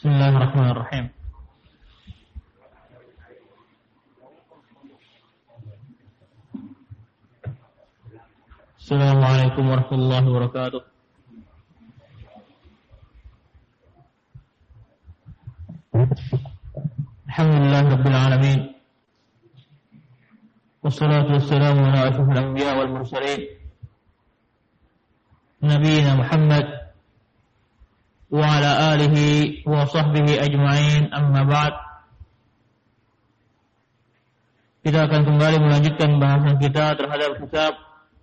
Bismillahirrahmanirrahim. Assalamualaikum warahmatullahi wabarakatuh. Alhamdulillah rabbil alamin. Wassalatu wassalamu ala asyrafil anbiya wal mursalin. Nabiyina Muhammad wa ala alihi wa sahbihi ajma'in, amma ba'd. Kita akan kembali melanjutkan bahasan kita terhadap kitab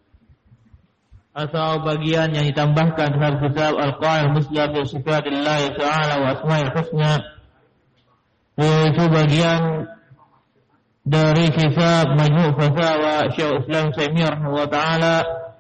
atau bagian yang ditambahkan terhadap kitab Al-Qawaidul Muslah fi Sifatillah Ta'ala wa Asma'il Husna, yaitu bagian dari kitab Majmu' Fatawa Syekhul Islam Taimiyah rahimahullah ta'ala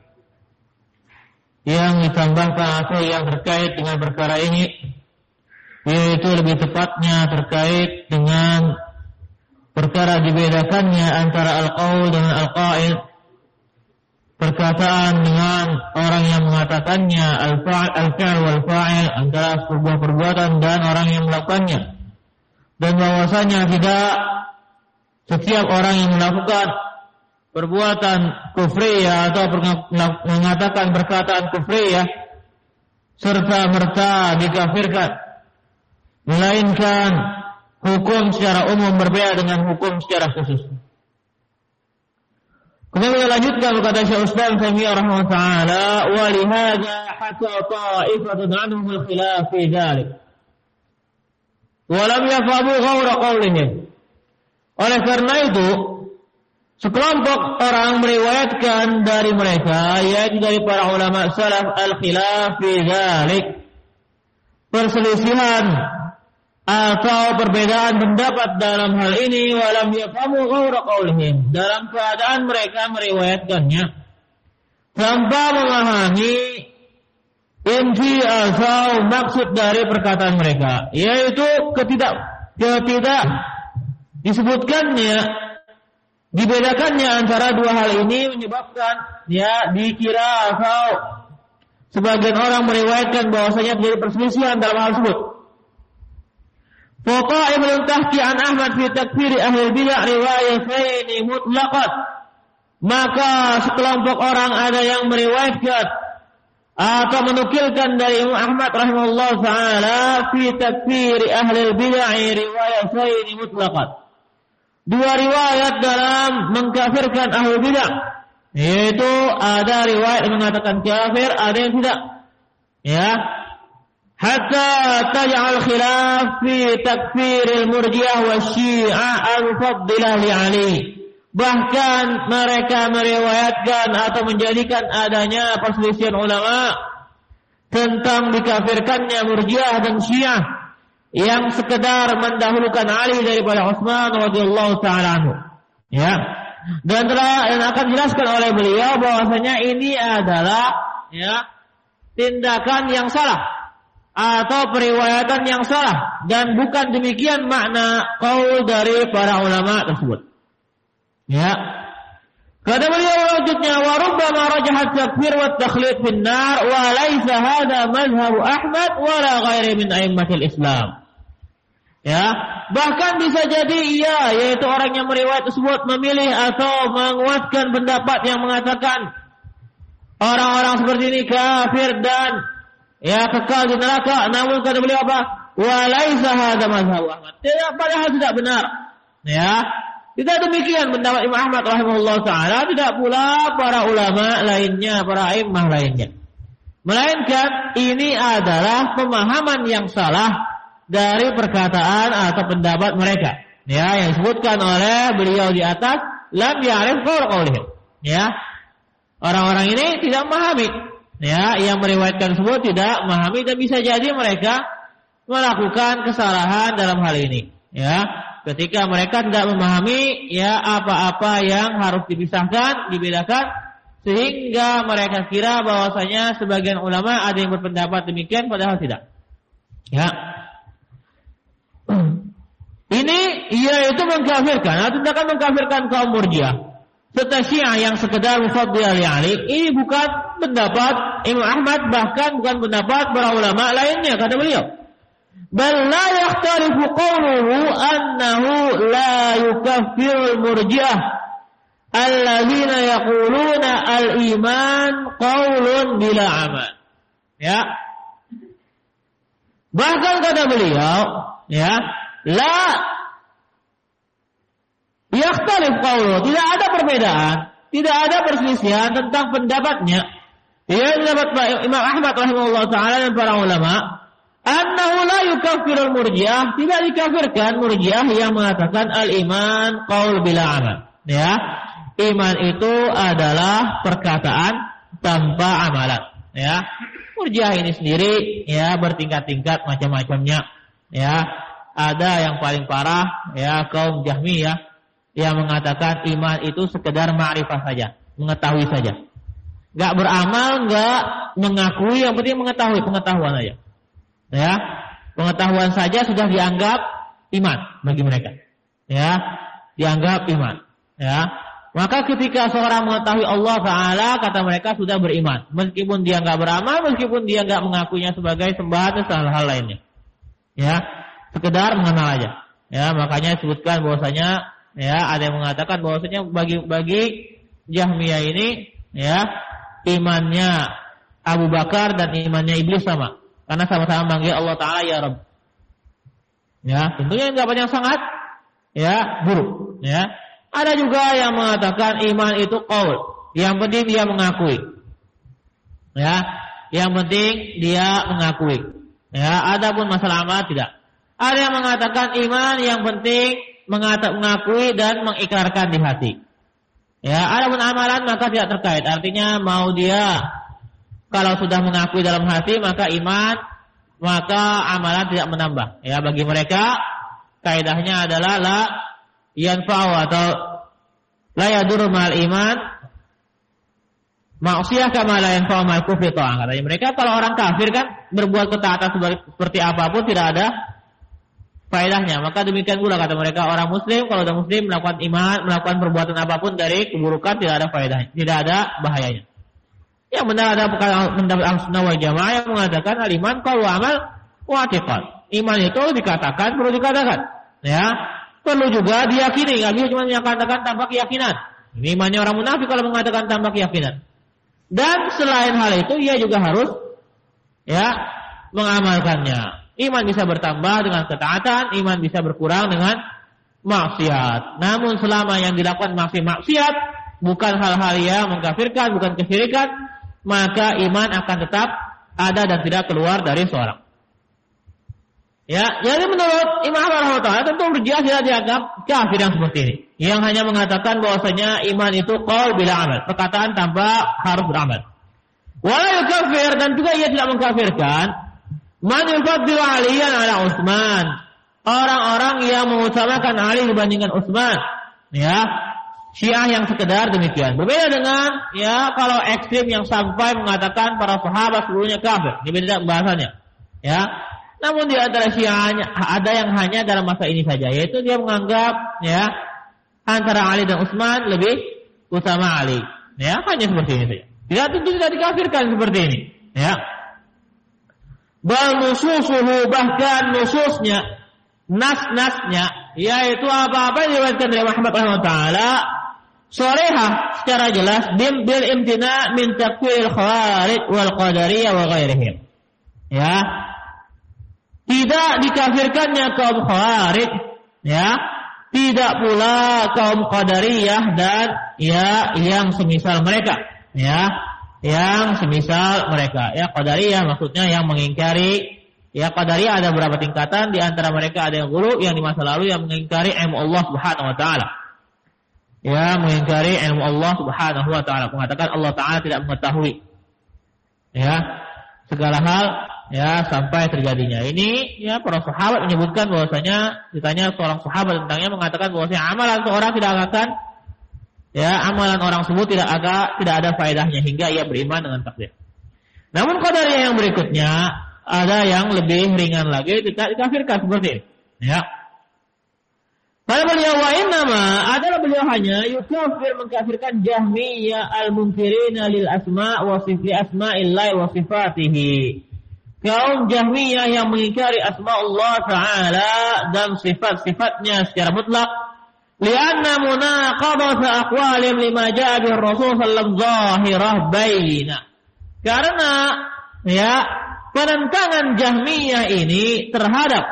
yang ditambahkan atau yang terkait dengan perkara ini, yaitu lebih tepatnya terkait dengan perkara dibedakannya antara al-qaul dengan al-qail, perkataan dengan orang yang mengatakannya, al-fi'l wal fa'il, antara sebuah perbuatan dan orang yang melakukannya, dan bahwasanya tidak setiap orang yang melakukan perbuatan kufriyah atau mengatakan perkataan kufriyah serta merta dikafirkan, melainkan hukum secara umum berbeda dengan hukum secara khusus. Kemudian kita lanjutkan berkata Syekhul Islam Taimiyah rahimahullah ta'ala, wa lihadza hatta ta'ifatun anhum al-khilaf fi dzalik wa lam yafhamu ghawra qawlihim. Oleh karena itu, sekelompok orang meriwayatkan dari mereka, yaitu dari para ulama salaf, al-khilaf fi dzalik, perselisihan atau perbedaan pendapat dalam hal ini, walam yafhamu ghawra qaulihim, dalam keadaan mereka meriwayatkannya tanpa memahami inti atau maksud dari perkataan mereka, yaitu ketidak disebutkannya, dibedakannya antara dua hal ini menyebabkan dikira atau sebagian orang meriwayatkan bahwasanya terjadi perselisihan dalam hal tersebut. Faqa'ibun tahki an Ahmad fi takfiri ahli bid'ah riwayatain mutlaqat. Maka sekelompok orang ada yang meriwayatkan atau menukilkan dari Imam Ahmad rahimahullah ta'ala fi takfiri ahli bid'ah riwayatain mutlaqat. Dua riwayat dalam mengkafirkan ahli bid'ah, yaitu ada riwayat yang mengatakan kafir, ada yang tidak. Hatta taj'al khilaf fi takfiril murji'ah wa syi'ah al-mufaddilah li Ali. Bahkan mereka meriwayatkan atau menjadikan adanya perselisihan ulama tentang dikafirkannya murji'ah dan syiah yang sekedar mendahulukan Ali daripada Utsman radhiyallahu ta'ala anhu. Dan akan dijelaskan oleh beliau bahwasanya ini adalah tindakan yang salah atau periwayatan yang salah, dan bukan demikian makna qaul dari para ulama tersebut. Kata beliau lanjutnya, wa rubbama rajahat takfir wa takhlid fin nar wa laisa hadha madhhab Ahmad wa la ghairi min a'immatil Islam. Bahkan bisa jadi yaitu orang yang meriwayat tersebut memilih atau menguatkan pendapat yang mengatakan orang-orang seperti ini kafir dan kekal di neraka. Namun kata beliau apa? Wa laisa hadza mazhab Ahmad. Padahal tidak benar. Tidak demikian pendapat Imam Ahmad rahimahullah taala, tidak pula para ulama lainnya, para a'immah lainnya. Melainkan ini adalah pemahaman yang salah dari perkataan atau pendapat mereka, yang disebutkan oleh beliau di atas, lam ya'rif qaulihim. Orang-orang ini tidak memahami, yang meriwayatkan tersebut tidak memahami, dan bisa jadi mereka melakukan kesalahan dalam hal ini. Ketika mereka tidak memahami apa-apa yang harus dipisahkan, dibedakan, sehingga mereka kira bahwasanya sebagian ulama ada yang berpendapat demikian, padahal tidak. Ini yaitu mengkafirkan atau tindakan mengkafirkan kaum Murji'ah serta Syiah yang sekedar mufaddilah li Ali. Ini bukan pendapat Imam Ahmad, bahkan bukan pendapat para ulama lainnya, kata beliau. Bal la yakhtalifu qawluhu annahu la yukaffirul murji'ah alladzina yaquluna al-iman qaulun bila amal. Ya. Bahkan kata beliau, ya, la yakhtalif qawluhu, tidak ada perbedaan, tidak ada perselisihan tentang pendapatnya. Ya, pendapat Imam Ahmad rahimahullah taala dan para ulama, annahu la yukaffirul murji'ah, tidak dikafirkan murji'ah yang mengatakan al-iman qaul bila amal. Ya, iman itu adalah perkataan tanpa amalan. Ya, murji'ah ini sendiri ya bertingkat-tingkat macam-macamnya. Ya, ada yang paling parah ya kaum Jahmiyah yang mengatakan iman itu sekedar ma'rifah saja, mengetahui saja. Enggak beramal, enggak mengakui, yang penting mengetahui, pengetahuan saja. Ya, pengetahuan saja sudah dianggap iman bagi mereka. Ya, dianggap iman. Ya, maka ketika seorang mengetahui Allah Taala, kata mereka sudah beriman, meskipun dia enggak beramal, meskipun dia enggak mengakuinya sebagai sembahan dan hal lainnya. Ya, sekedar mengenal aja. Ya, makanya disebutkan bahwasanya ya ada yang mengatakan bahwasanya bagi Jahmiyah ini ya imannya Abu Bakar dan imannya iblis sama. Karena sama-sama manggil Allah Ta'ala ya Rabb. Ya, tentunya enggak banyak sangat ya buruk. Ya, ada juga yang mengatakan iman itu qaul. Yang penting dia mengakui. Ya, yang penting dia mengakui. Ya, adapun masalah amal tidak. Ada yang mengatakan iman yang penting mengakui dan mengikrarkan di hati. Ya, adapun amalan maka tidak terkait. Artinya mau dia kalau sudah mengakui dalam hati maka iman, maka amalan tidak menambah. Ya, bagi mereka kaidahnya adalah la yanfa'u atau la yadurru ma'al iman ma'siyah kama la yanfa'u ma'al kufri ta'ah. Katanya mereka kalau orang kafir kan berbuat ketaatan seperti apapun tidak ada faedahnya. Maka demikian pula kata mereka orang muslim kalau ada muslim melakukan iman, melakukan perbuatan apapun dari keburukan tidak ada faedahnya, tidak ada bahayanya. Yang benar ada pendapat Ahlussunnah wal Jamaah yang mengatakan al-iman qaul wa amal wa i'tiqad. Iman itu dikatakan, perlu dikatakan. Ya, perlu juga diyakini, enggak bisa cuma mengatakan tanpa keyakinan. Ini imannya orang munafik kalau mengatakan tanpa keyakinan. Dan selain hal itu ia juga harus ya mengamalkannya. Iman bisa bertambah dengan ketaatan, iman bisa berkurang dengan maksiat. Namun selama yang dilakukan masih maksiat, bukan hal-hal yang mengkafirkan, bukan kesyirikan, maka iman akan tetap ada dan tidak keluar dari seorang. Ya, jadi menurut Imam Ahmad rahimahullah tentu Murji'ah tidak dianggap kafir yang seperti ini. Yang hanya mengatakan bahwasanya iman itu qaul bila amal, perkataan tanpa harus beramal. Wala yukafir, dan juga ia tidak mengkafirkan man yufaddilu Aliyan ala Utsman, orang-orang yang mengutamakan Ali dibandingkan Utsman. Ya, Syiah yang sekedar demikian. Berbeda dengan ya kalau ekstrim yang sampai mengatakan para sahabat sebelumnya kafir. Ini beda bahasanya. Ya. Namun di antara Syiahnya ada yang hanya dalam masa ini saja, yaitu dia menganggap ya antara Ali dan Utsman lebih utama Ali. Ya, hanya seperti ini saja. Tidak tentu tidak dikafirkan seperti ini. Ya. Bal nususuhu, bahkan nususnya, nas-nasnya, yaitu apa-apa yang diriwayatkan dari Muhammad rahimahullah taala, sharihah secara jelas bil imtina min takwil khawarij wal qadariyah wa ghairihim. Ya, tidak dikafirkannya kaum khawarij, ya, tidak pula kaum qadariyah dan ya yang semisal mereka, ya. Yang semisal mereka. Ya, qadariyah maksudnya yang mengingkari. Ya, qadariyah ada beberapa tingkatan, di antara mereka ada yang ghulu yang di masa lalu yang mengingkari ilmu Allah Subhanahu wa taala. Ya, mengingkari ilmu Allah Subhanahu wa taala, mengatakan Allah taala tidak mengetahui. Ya, segala hal ya sampai terjadinya. Ini ya para sahabat menyebutkan bahwasanya ditanya seorang sahabat tentangnya mengatakan bahwasanya amalan seorang tidak akan amalan orang tersebut tidak ada faedahnya hingga ia beriman dengan takdir. Namun qadariyah yang berikutnya ada yang lebih ringan lagi, tidak dikafirkan seperti ini. Ya. Kalau beliau wa innama adalah beliau hanya yukafir mengkafirkan Jahmiyah al-munkirina lil asma' wa sifati asma'illahi wa sifatihi. kaum Jahmiyah yang mengingkari asma Allah Ta'ala dan sifat-sifatnya secara mutlak. Lianna munaqadata aqwalim lima ja'a bihi Rasul sallallahu zahirah baina. Karena ya penentangan Jahmiyah ini terhadap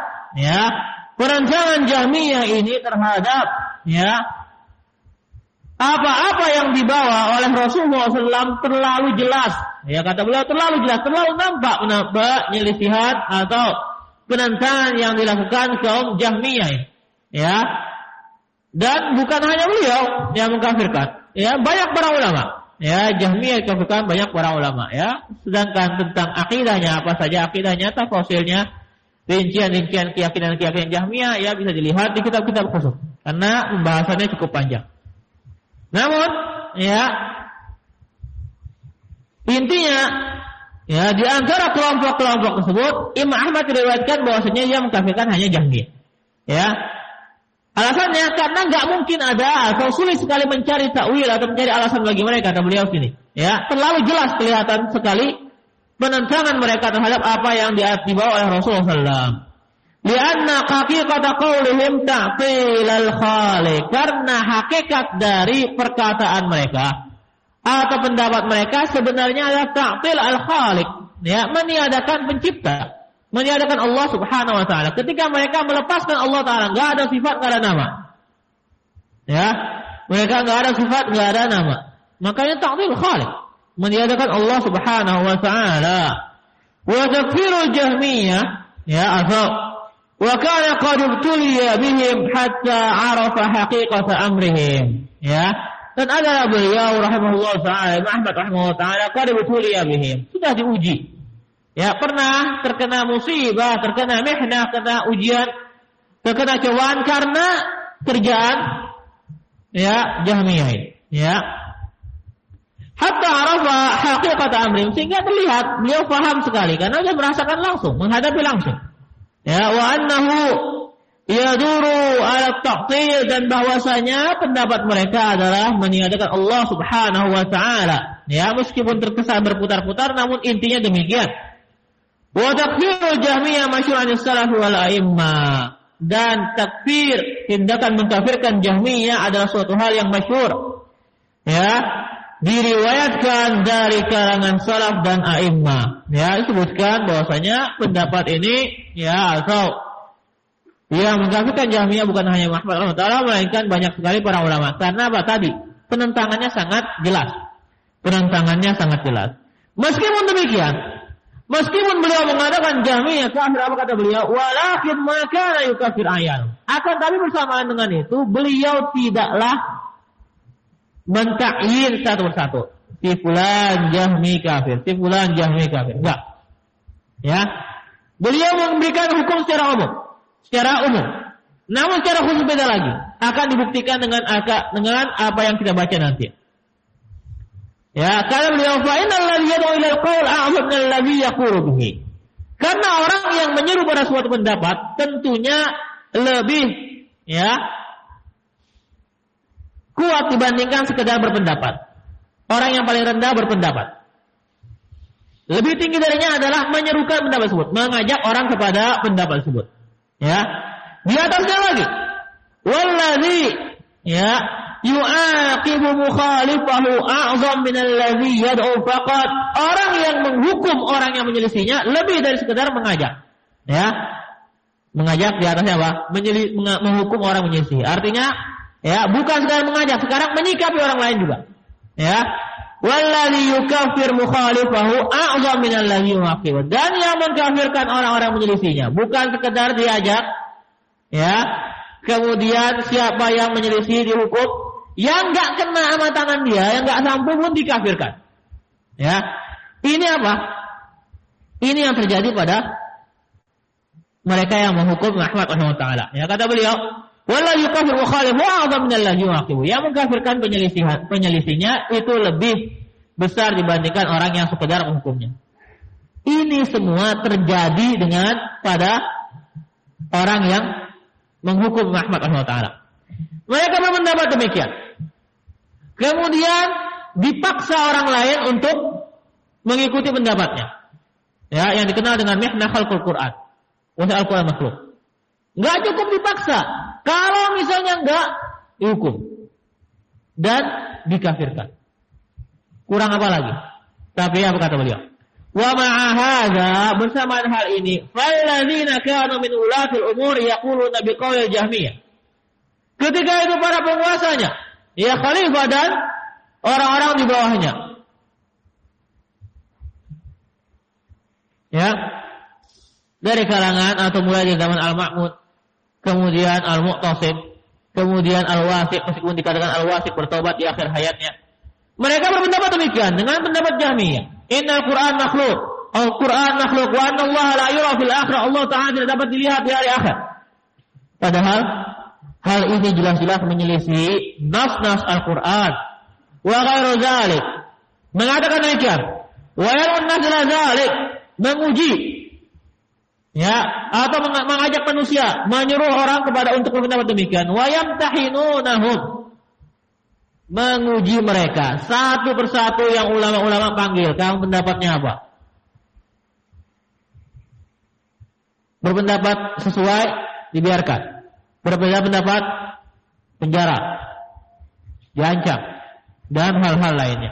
apa-apa yang dibawa oleh Rasulullah SAW terlalu jelas. Ya, kata beliau terlalu jelas, terlalu nampak penyelisihan atau penentangan yang dilakukan kaum Jahmiyah. Ya. Dan bukan hanya beliau yang mengkafirkan. Ya, banyak para ulama. Ya, Jahmiyah dikafirkan banyak para ulama. Ya. Sedangkan tentang akidahnya, apa saja akidahnya, tafasilnya, rincian-rincian keyakinan Jahmiyah, ya bisa dilihat di kitab-kitab khusus. Karena pembahasannya cukup panjang. Namun, ya intinya, ya di antara kelompok-kelompok tersebut, Imam Ahmad diriwayatkan bahwasanya ia mengkafirkan hanya Jahmiyah. Ya, alasannya karena nggak mungkin ada atau sulit sekali mencari takwil atau mencari alasan bagi mereka, kata beliau sini. Ya, terlalu jelas kelihatan sekali penentangan mereka terhadap apa yang dibawa oleh Rasulullah SAW. Lianna haqiqata qaulihim ta'til al-khaliq, karena hakikat dari perkataan mereka atau pendapat mereka sebenarnya adalah ta'til al-khaliq, ya, meniadakan pencipta, meniadakan Allah Subhanahu wa taala. Ketika mereka melepaskan Allah taala, enggak ada sifat, enggak ada nama. Ya, mereka enggak ada sifat, enggak ada nama. Makanya ta'til khaliq, meniadakan Allah Subhanahu wa taala. Wa takfirul Jahmiyah, ya, atau wa kana qad ibtuliya bihim hatta arafa haqiqata amrihim. Ya, dan adalah beliau rahimahullah taala, Ahmad rahimahullah taala, qad ibtuliya bihim, sudah diuji. Ya, pernah terkena musibah, terkena mihnah, terkena ujian, terkena cobaan karena kerjaan ya Jahmiyah. Ya, hatta arafa haqiqata amrihim, sehingga terlihat beliau paham sekali karena dia merasakan langsung, menghadapi langsung. Ya, wa annahu yaduru ala ta'til, dan bahwasanya pendapat mereka adalah meniadakan Allah Subhanahu wa taala. Ya, meskipun terkesan berputar-putar namun intinya demikian. Wa takfirul Jahmiyah masyhurun as-salaf wal a'immah, dan takfir, tindakan mengkafirkan Jahmiyah adalah suatu hal yang masyhur. Ya, diriwayatkan dari kalangan salaf dan a'immah. Ya, disebutkan bahwasanya pendapat ini, ya, atau yang mengkafirkan Jahmiyah bukan hanya Muhammad rahimahullah, melainkan banyak sekali para ulama. Karena apa tadi? Penentangannya sangat jelas. Meskipun demikian, meskipun beliau mengatakan Jahmiyah kafir, apa kata beliau? Walakin ma kana yukafir ayan. Akan tapi bersamaan dengan itu, beliau tidaklah mentakyin satu persatu. Si fulan Jahmi kafir, si fulan Jahmi kafir. Enggak. Ya. Beliau memberikan hukum secara umum. Namun secara khusus beda lagi. Akan dibuktikan dengan apa yang kita baca nanti. Ya, karena beliau fa innal ladzi yad'u ila al-qaul a'zam min alladzi yaqulu bihi. Karena orang yang menyeru pada suatu pendapat tentunya lebih, ya, kuat dibandingkan sekedar berpendapat. Orang yang paling rendah berpendapat. Lebih tinggi darinya adalah menyerukan pendapat tersebut, mengajak orang kepada pendapat tersebut. Ya. Di atasnya lagi, wallazi, ya, yu'aqibu mukhalifahu a'zam min alladzi yad'u faqat. Orang yang menghukum orang yang menyelisihinya lebih dari sekedar mengajak. Ya. Mengajak di atasnya apa? Menghukum orang menyelisihi. Artinya, ya, bukan sekadar mengajak, sekarang menyikapi orang lain juga. Ya. Wallazi yukaffir mukhalifahu a'zam min alladzi yu'aqib. Dan yang mengkafirkan orang-orang menyelisihinya bukan sekedar diajak, ya, kemudian siapa yang menyelisih dihukum, yang enggak kena sama tangan dia, yang enggak sampai pun dikafirkan. Ya. Ini apa? Ini yang terjadi pada mereka yang menghukum Ahmad rahimahullah taala. Ya, kata beliau, wala yukafir mukhalifu a'zam min alladzi yu'aqibu. Yang mengkafirkan penyelisihnya itu lebih besar dibandingkan orang yang sekedar menghukumnya. Ini semua terjadi pada orang yang menghukum Ahmad rahimahullah taala. Mereka berpendapat demikian. Kemudian dipaksa orang lain untuk mengikuti pendapatnya. Ya, yang dikenal dengan mihnah khalqul Quran. Wahai Al-Quran makhluk. Enggak cukup dipaksa. Kalau misalnya enggak, dihukum dan dikafirkan. Kurang apa lagi? Tapi apa kata beliau? Wa ma'a hadza, bersamaan hal ini, falladzina kanu min ulatil umur yaquluna biqaulil Jahmiyah. Ketika itu para penguasanya, ya khalifah dan orang-orang di bawahnya. Ya. Dari kalangan atau mulai dari zaman Al-Ma'mun, kemudian Al-Mu'tasim, kemudian Al-Wasiq, meskipun dikatakan Al-Wasiq bertobat di akhir hayatnya. Mereka berpendapat demikian dengan pendapat Jahmiyah. Innal Qur'an makhluk. Al-Qur'an makhluk wa anna Allah la yura fil akhirah. Allah Ta'ala tidak dapat dilihat di hari akhir. Padahal hal ini jelas-jelas menyelisih nas-nas Al-Qur'an. Wa ghairu dzalik. Mengatakan demikian. Wa yarun nazla dzalik, menguji, ya, atau mengajak manusia, menyuruh orang kepada untuk berpendapat demikian. Wa yamtahinunahum, menguji mereka satu persatu yang ulama-ulama panggil. Kamu pendapatnya apa? Berpendapat sesuai, dibiarkan. Berbeda pendapat, penjara, diancam, dan hal-hal lainnya.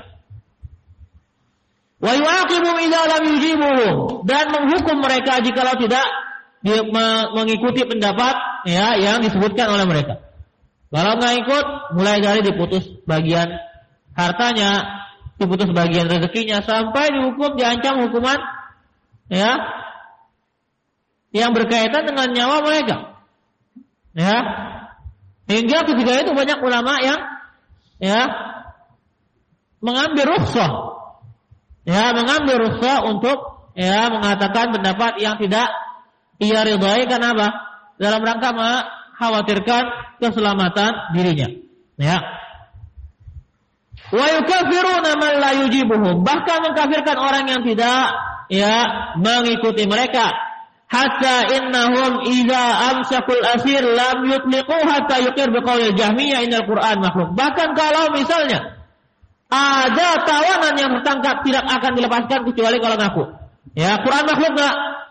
Wa yu'aqibu idza lam yujibuhum, dan menghukum mereka jikalau tidak mengikuti pendapat, ya, yang disebutkan oleh mereka. Kalau nggak ikut, mulai dari diputus bagian hartanya, diputus bagian rezekinya, sampai dihukum, diancam hukuman, ya, yang berkaitan dengan nyawa mereka. Ya, hingga ketika itu banyak ulama yang, ya, mengambil rukhsah, ya, mengambil rukhsah untuk, ya, mengatakan pendapat yang tidak ia ridhai. Karena apa? Dalam rangka khawatirkan keselamatan dirinya. Ya. Wa yukafiruna man la yujibuhum, bahkan mengkafirkan orang yang tidak, ya, mengikuti mereka. Hatta innahum idza amsakul asir lam yutliqu hatta yuqir biqaulil Jahmiyah innal Qur'an makhluk. Bahkan kalau misalnya ada tawanan yang tertangkap, tidak akan dilepaskan kecuali kalau ngaku. Ya, Quran makhluk enggak?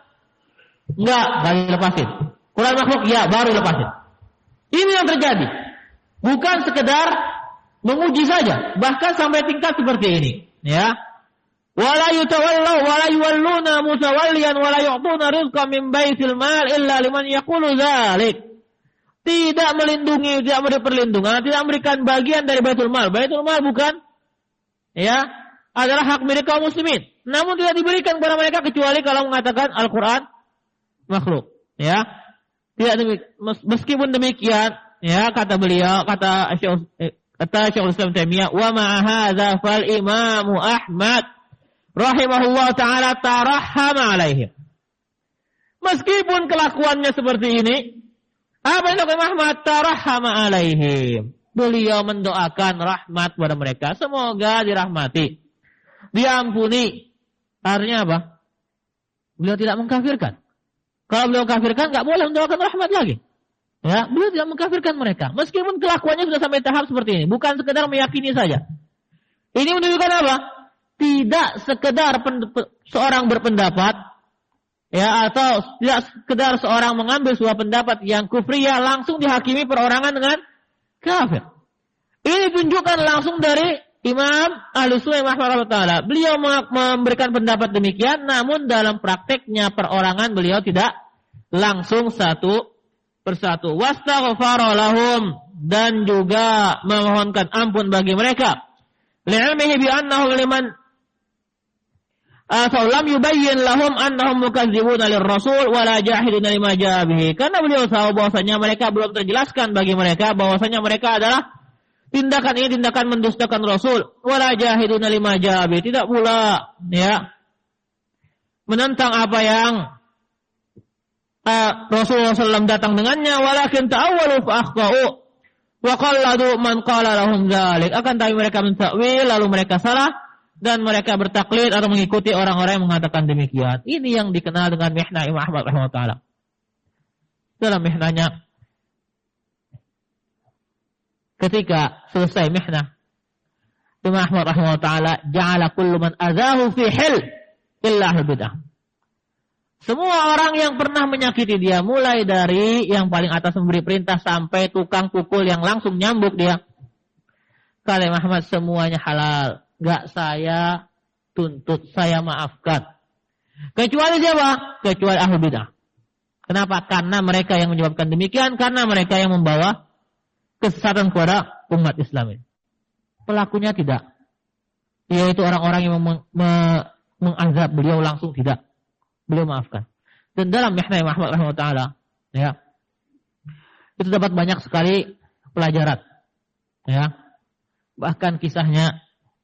Enggak dilepasin. Quran makhluk, ya, baru lepasin. Ini yang terjadi. Bukan sekedar menguji saja, bahkan sampai tingkat seperti ini, ya. Wala yutawallu wala yuwalluna mutawalliyan wala yu'tuna rizqan min baitil mal illa liman yaqulu dzalik. Tidak melindungi, tidak memberi perlindungan, tidak memberikan bagian dari Baitul Mal. Baitul Mal bukan, ya, adalah hak milik kaum muslimin. Namun tidak diberikan kepada mereka kecuali kalau mengatakan Al-Qur'an makhluk, ya. Tidak meskipun demikian, ya, kata beliau, kata Syekhul Islam Taimiyah, wa ma'a hadza fal Imam Ahmad rahimahullah taala tarahhama alaihim. Meskipun kelakuannya seperti ini, apa yang Imam Ahmad? Tarahhama alaihim. Beliau mendoakan rahmat kepada mereka, semoga dirahmati, diampuni. Artinya apa? Beliau tidak mengkafirkan. Kalau beliau kafirkan, nggak boleh mendoakan rahmat lagi. Ya, beliau tidak mengkafirkan mereka, meskipun kelakuannya sudah sampai tahap seperti ini, bukan sekedar meyakini saja. Ini menunjukkan apa? Tidak sekedar seorang berpendapat, ya, atau tidak sekedar seorang mengambil sebuah pendapat yang kufriyah langsung dihakimi perorangan dengan kafir. Ini tunjukkan langsung dari Imam Ahlussunnah Muhammad taala. Beliau memberikan pendapat demikian, namun dalam prakteknya perorangan beliau tidak langsung satu persatu. Wastaghfara lahum, dan juga memohonkan ampun bagi mereka. Li'ilmihi bi annahu liman lam yubayyin lahum annahum mukadzibuna lirrasul wala jahiduna lima jaa bihi. Karena beliau tahu bahwasanya mereka belum terjelaskan bagi mereka bahwasanya mereka adalah tindakan ini tindakan mendustakan Rasul, wala jahiduna lima jaa bihi, tidak pula, ya, menentang apa yang Rasulullah SAW datang dengannya, walakin ta'awwalu fa akhta'u wa qalladu man qala lahum dzalik. Akan tapi mereka mentakwil lalu mereka salah, dan mereka bertaklid atau mengikuti orang-orang yang mengatakan demikian. Ini yang dikenal dengan mihnah Imam Ahmad rahimahullah taala. Dalam mihnahnya, ketika selesai mihnah, Imam Ahmad rahimahullah taala ja'ala kullu man adzahu fi hil illa al-bid'ah. Semua orang yang pernah menyakiti dia, mulai dari yang paling atas memberi perintah sampai tukang pukul yang langsung nyambuk dia. Kata Imam Ahmad, semuanya halal. Gak saya tuntut, saya maafkan. Kecuali siapa? Kecuali ahli bid'ah. Kenapa? Karena mereka yang menyebabkan demikian, karena mereka yang membawa kesesatan kepada umat Islam ini. Pelakunya tidak. Yaitu orang-orang yang mengazab beliau langsung tidak. Beliau maafkan. Dan dalam Mihna Imam Ahmad rahimahullah, ya, itu dapat banyak sekali pelajaran. Ya. Bahkan kisahnya,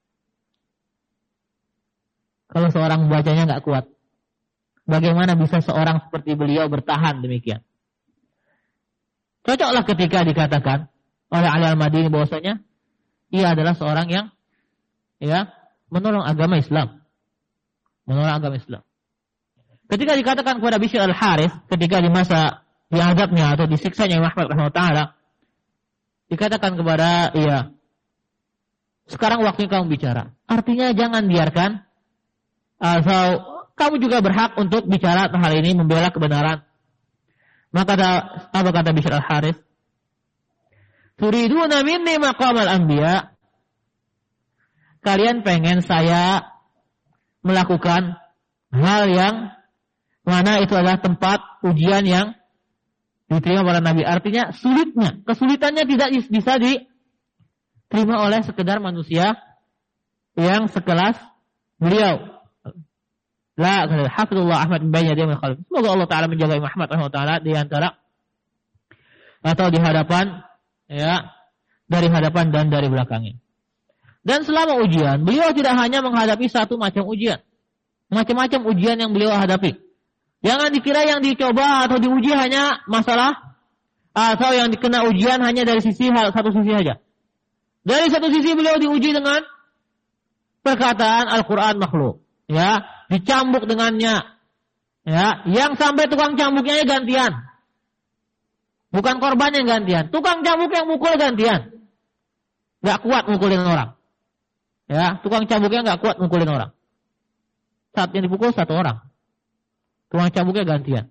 kalau seorang membacanya nggak kuat, bagaimana bisa seorang seperti beliau bertahan demikian? Cocoklah ketika dikatakan oleh Ali Al-Madini bahwasanya ia adalah seorang yang, ya, menolong agama Islam. Menolong agama Islam. Ketika dikatakan kepada Bishr Al-Harith ketika di masa diazabnya atau disiksanya Imam Ahmad rahimahullah, dikatakan kepada ia, sekarang waktunya kamu bicara. Artinya jangan biarkan, atau kamu juga berhak untuk bicara tentang hal ini, membela kebenaran. Maka apa kata Bishr Al-Harith? Turiduna minni maqamal anbiya. Kalian pengen saya melakukan hal yang mana itu adalah tempat ujian yang diterima para nabi. Artinya kesulitannya tidak bisa diterima oleh sekedar manusia yang sekelas beliau. La hafizullah Ahmad bin Bayyad min khalif. Semoga Allah Ta'ala menjaga Imam Ahmad rahimahullah di antara atau di hadapan, ya, dari hadapan dan dari belakangnya. Dan selama ujian, beliau tidak hanya menghadapi satu macam ujian. Macam-macam ujian yang beliau hadapi. Jangan dikira yang dicoba atau diuji hanya masalah, atau yang dikena ujian hanya dari satu sisi saja. Dari satu sisi beliau diuji dengan perkataan Al-Quran makhluk. Ya, dicambuk dengannya. Ya, yang sampai tukang cambuknya gantian. Bukan korbannya gantian. Tukang cambuk yang mukul gantian. Gak kuat mukulin orang. Ya, tukang cambuknya gak kuat mukulin orang. Saat yang dipukul satu orang. Tukang cambuknya gantian.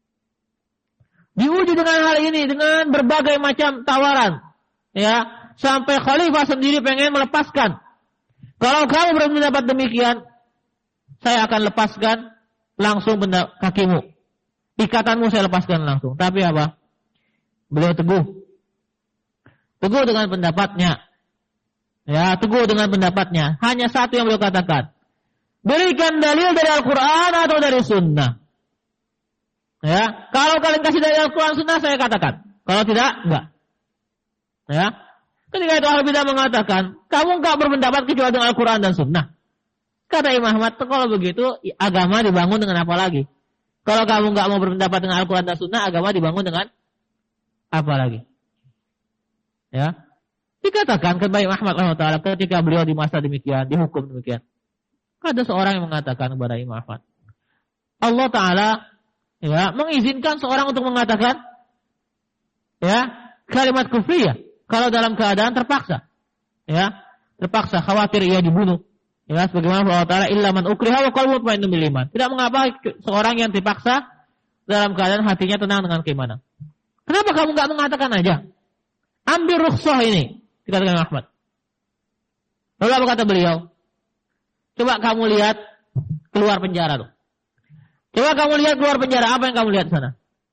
Diuji dengan hal ini, dengan berbagai macam tawaran. Ya, sampai khalifah sendiri pengen melepaskan. Kalau kamu berpendapat demikian, saya akan lepaskan langsung kakimu. Ikatanmu saya lepaskan langsung. Tapi apa? Beliau teguh. Teguh dengan pendapatnya. Ya, teguh dengan pendapatnya. Hanya satu yang beliau katakan. Berikan dalil dari Al-Quran atau dari Sunnah. Ya, kalau kalian kasih dari Al-Quran Sunnah saya katakan. Kalau tidak, enggak. Ya, ketika itu Ahlul Bidah mengatakan, kamu enggak berpendapat kecuali dengan Al-Quran dan Sunnah. Kata Imam Ahmad, kalau begitu agama dibangun dengan apa lagi? Kalau kamu enggak mau berpendapat dengan Al-Quran dan Sunnah, agama dibangun dengan apa lagi? Ya, dikatakan kepada Imam Ahmad rahimahullah ketika beliau di masa demikian, dihukum demikian. Ada seorang yang mengatakan kepada Imam Ahmad, Allah Ta'ala, ya, mengizinkan seorang untuk mengatakan, ya, kalimat kufriyah kalau dalam keadaan terpaksa. Ya, terpaksa, khawatir ia dibunuh. Ya, sebagaimana Allah Ta'ala, illa man ukriha wa qalbuhu mutmainnun bil iman. Tidak mengapa seorang yang dipaksa dalam keadaan hatinya tenang dengan keimanan. Kenapa kamu enggak mengatakan aja? Ambil rukhsah ini, dikatakan Ahmad. Lalu apa kata beliau? Coba kamu lihat keluar penjara tuh. Coba kamu lihat keluar penjara, apa yang kamu lihat sana?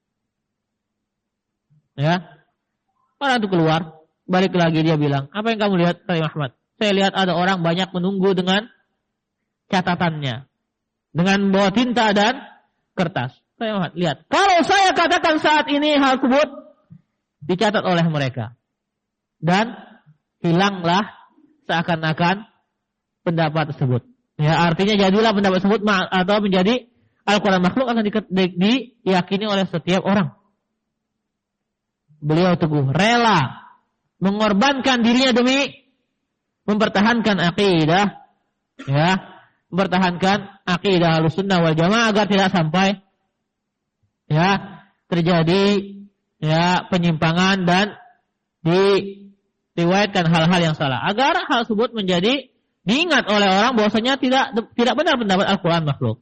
Ya, orang itu keluar, balik lagi dia bilang, apa yang kamu lihat, Imam Ahmad? Saya lihat ada orang banyak menunggu dengan catatannya, dengan bawa tinta dan kertas. Saya Ahmad, lihat, kalau saya katakan saat ini hal tersebut dicatat oleh mereka, dan hilanglah seakan-akan pendapat tersebut. Ya, artinya jadilah pendapat tersebut atau menjadi Al-Quran makhluk akan diyakini oleh setiap orang. Beliau teguh, rela mengorbankan dirinya demi mempertahankan akidah, ya, mempertahankan akidah Ahlussunnah wal Jamaah agar tidak sampai, ya, terjadi, ya, penyimpangan dan diriwayatkan hal-hal yang salah, agar hal tersebut menjadi diingat oleh orang bahwasanya tidak benar pendapat Al-Quran makhluk.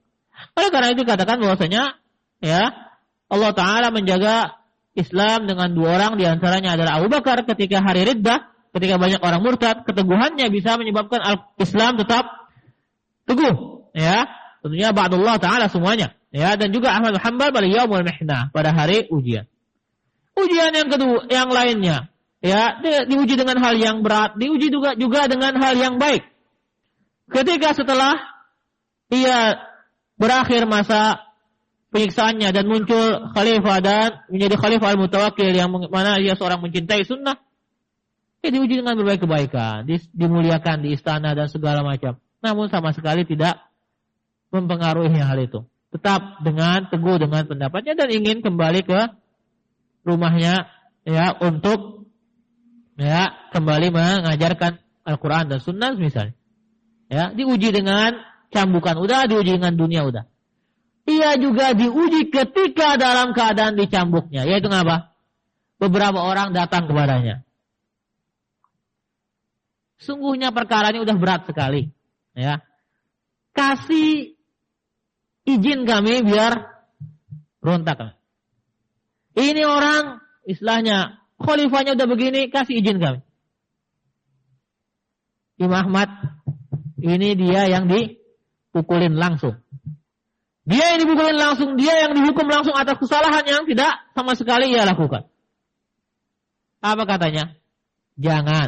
Oleh karena itu katakan bahwasanya ya Allah Ta'ala menjaga Islam dengan dua orang, di antaranya adalah Abu Bakar ketika hari riddah, ketika banyak orang murtad, keteguhannya bisa menyebabkan Islam tetap teguh, ya. Tentunya ba'dullah Ta'ala semuanya, ya. Dan juga Ahmad bin Hanbal pada yaumul mihnah, pada hari ujian. Ujian yang kedua, yang lainnya, ya, diuji dengan hal yang berat, diuji juga dengan hal yang baik. Ketika setelah ia berakhir masa penyiksaannya dan muncul khalifah dan menjadi khalifah al-mutawakkil yang mana dia seorang mencintai sunnah, diuji dengan berbagai kebaikan, dimuliakan di istana dan segala macam. Namun sama sekali tidak mempengaruhi hal itu. Tetap dengan teguh dengan pendapatnya dan ingin kembali ke rumahnya, ya, untuk ya kembali mengajarkan Al-Quran dan sunnah misalnya. Ya, diuji dengan cambukan udah, diuji dengan dunia udah. Ia juga diuji ketika dalam keadaan dicambuknya. Yaitu apa? Beberapa orang datang kepadanya. Sungguhnya perkara ini udah berat sekali. Ya. Kasih izin kami biar berontak. Ini orang, istilahnya, khalifahnya udah begini, kasih izin kami. Imam Ahmad, ini dia yang dipukulin langsung. Dia yang dipukulin langsung, dia yang dihukum langsung atas kesalahan yang tidak sama sekali ia lakukan. Apa katanya? Jangan.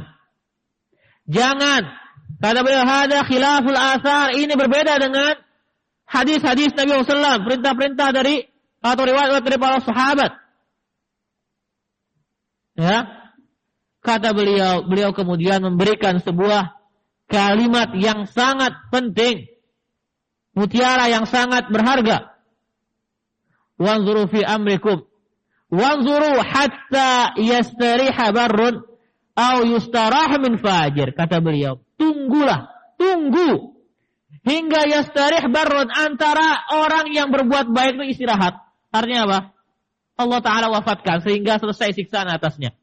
Kata beliau, hada khilaful athar. Ini berbeda dengan hadis-hadis Nabi SAW. Perintah-perintah dari atau riwayat dari para sahabat. Ya. Kata beliau kemudian memberikan sebuah kalimat yang sangat penting. Mutiara yang sangat berharga. Wanzuru fi amrikum. Wanzuru hatta yastariha barrun au yustarah min fajir. Kata beliau, tunggu hingga yastarih barrun, antara orang yang berbuat baik itu istirahat. Artinya apa? Allah Ta'ala wafatkan sehingga selesai siksaan atasnya.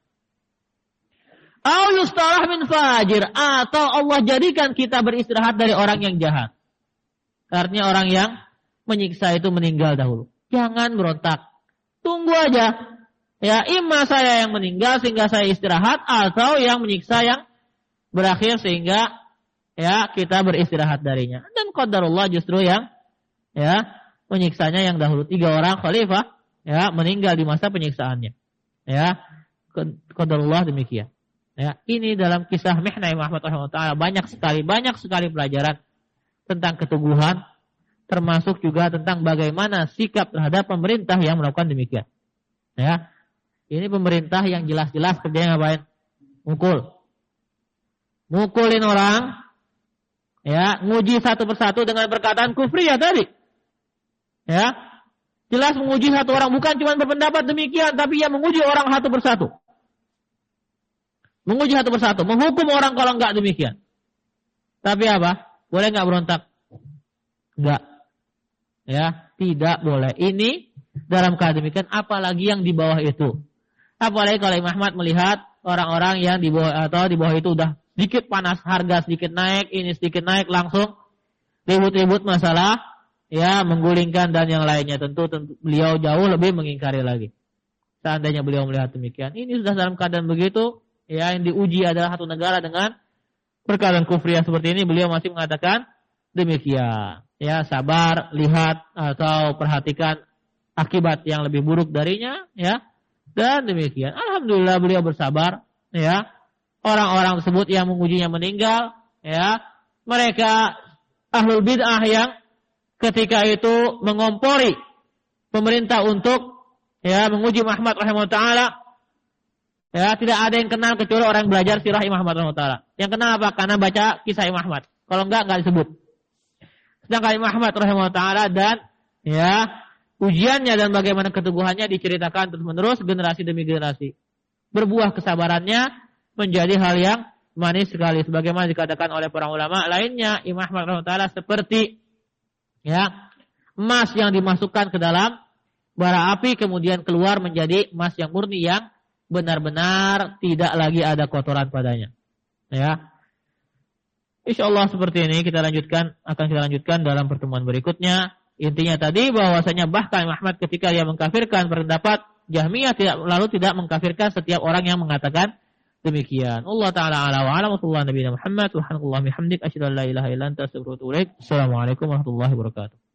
Au yustarah min fajir, atau Allah jadikan kita beristirahat dari orang yang jahat. Artinya orang yang menyiksa itu meninggal dahulu. Jangan berontak. Tunggu aja. Ya, imma saya yang meninggal sehingga saya istirahat, atau yang menyiksa yang berakhir sehingga ya kita beristirahat darinya. Dan qadarullah justru yang ya menyiksanya yang dahulu. 3 orang khalifah ya meninggal di masa penyiksaannya. Ya, qadarullah demikian. Ya, ini dalam kisah Mihnah Imam Ahmad rahimahullah banyak sekali pelajaran tentang keteguhan, termasuk juga tentang bagaimana sikap terhadap pemerintah yang melakukan demikian. Ya, ini pemerintah yang jelas-jelas kerjanya ngapain? Mukulin orang, ya, nguji satu persatu dengan perkataan kufriyah tadi. Ya, jelas menguji satu orang, bukan cuma berpendapat demikian, tapi ia menguji orang satu persatu. Menghukum orang kalau enggak demikian. Tapi apa? Boleh enggak berontak? Enggak. Ya, tidak boleh. Ini dalam keadaan demikian, apalagi yang di bawah itu. Apalagi kalau Imam Ahmad melihat orang-orang yang di bawah itu udah sedikit panas, harga sedikit naik, ini sedikit naik, langsung ribut-ribut masalah, ya, menggulingkan dan yang lainnya. Tentu beliau jauh lebih mengingkari lagi. Seandainya beliau melihat demikian, ini sudah dalam keadaan begitu, ya, yang diuji adalah satu negara dengan perkara kufriyah seperti ini, beliau masih mengatakan demikian. Ya, sabar, lihat atau perhatikan akibat yang lebih buruk darinya, ya. Dan demikian. Alhamdulillah beliau bersabar, ya. Orang-orang tersebut yang mengujinya meninggal, ya. Mereka ahlul bid'ah yang ketika itu mengompori pemerintah untuk ya menguji Muhammad rahimahullah taala. Ya, tidak ada yang kenal kecuali orang yang belajar sirah Imam Ahmad rahimahullah taala. Yang kenal apa? Karena baca kisah Imam Ahmad. Kalau enggak disebut. Sedangkan Imam Ahmad rahimahullah taala dan ya ujiannya dan bagaimana keteguhannya diceritakan terus-menerus generasi demi generasi. Berbuah kesabarannya menjadi hal yang manis sekali. Sebagaimana dikatakan oleh para ulama lainnya, Imam Ahmad rahimahullah taala seperti ya emas yang dimasukkan ke dalam bara api kemudian keluar menjadi emas yang murni yang benar-benar tidak lagi ada kotoran padanya. Ya. Insyaallah seperti ini akan kita lanjutkan dalam pertemuan berikutnya. Intinya tadi bahwasanya bahkan Ahmad ketika ia mengkafirkan pendapat Jahmiyah tidak mengkafirkan setiap orang yang mengatakan demikian. Allah taala ala wa ala Muhammad nabiyina Muhammad subhanallahi bihamdik asyhadu an la ilaha illa anta astaghfiruka wa atubu ilaik. Assalamualaikum warahmatullahi wabarakatuh.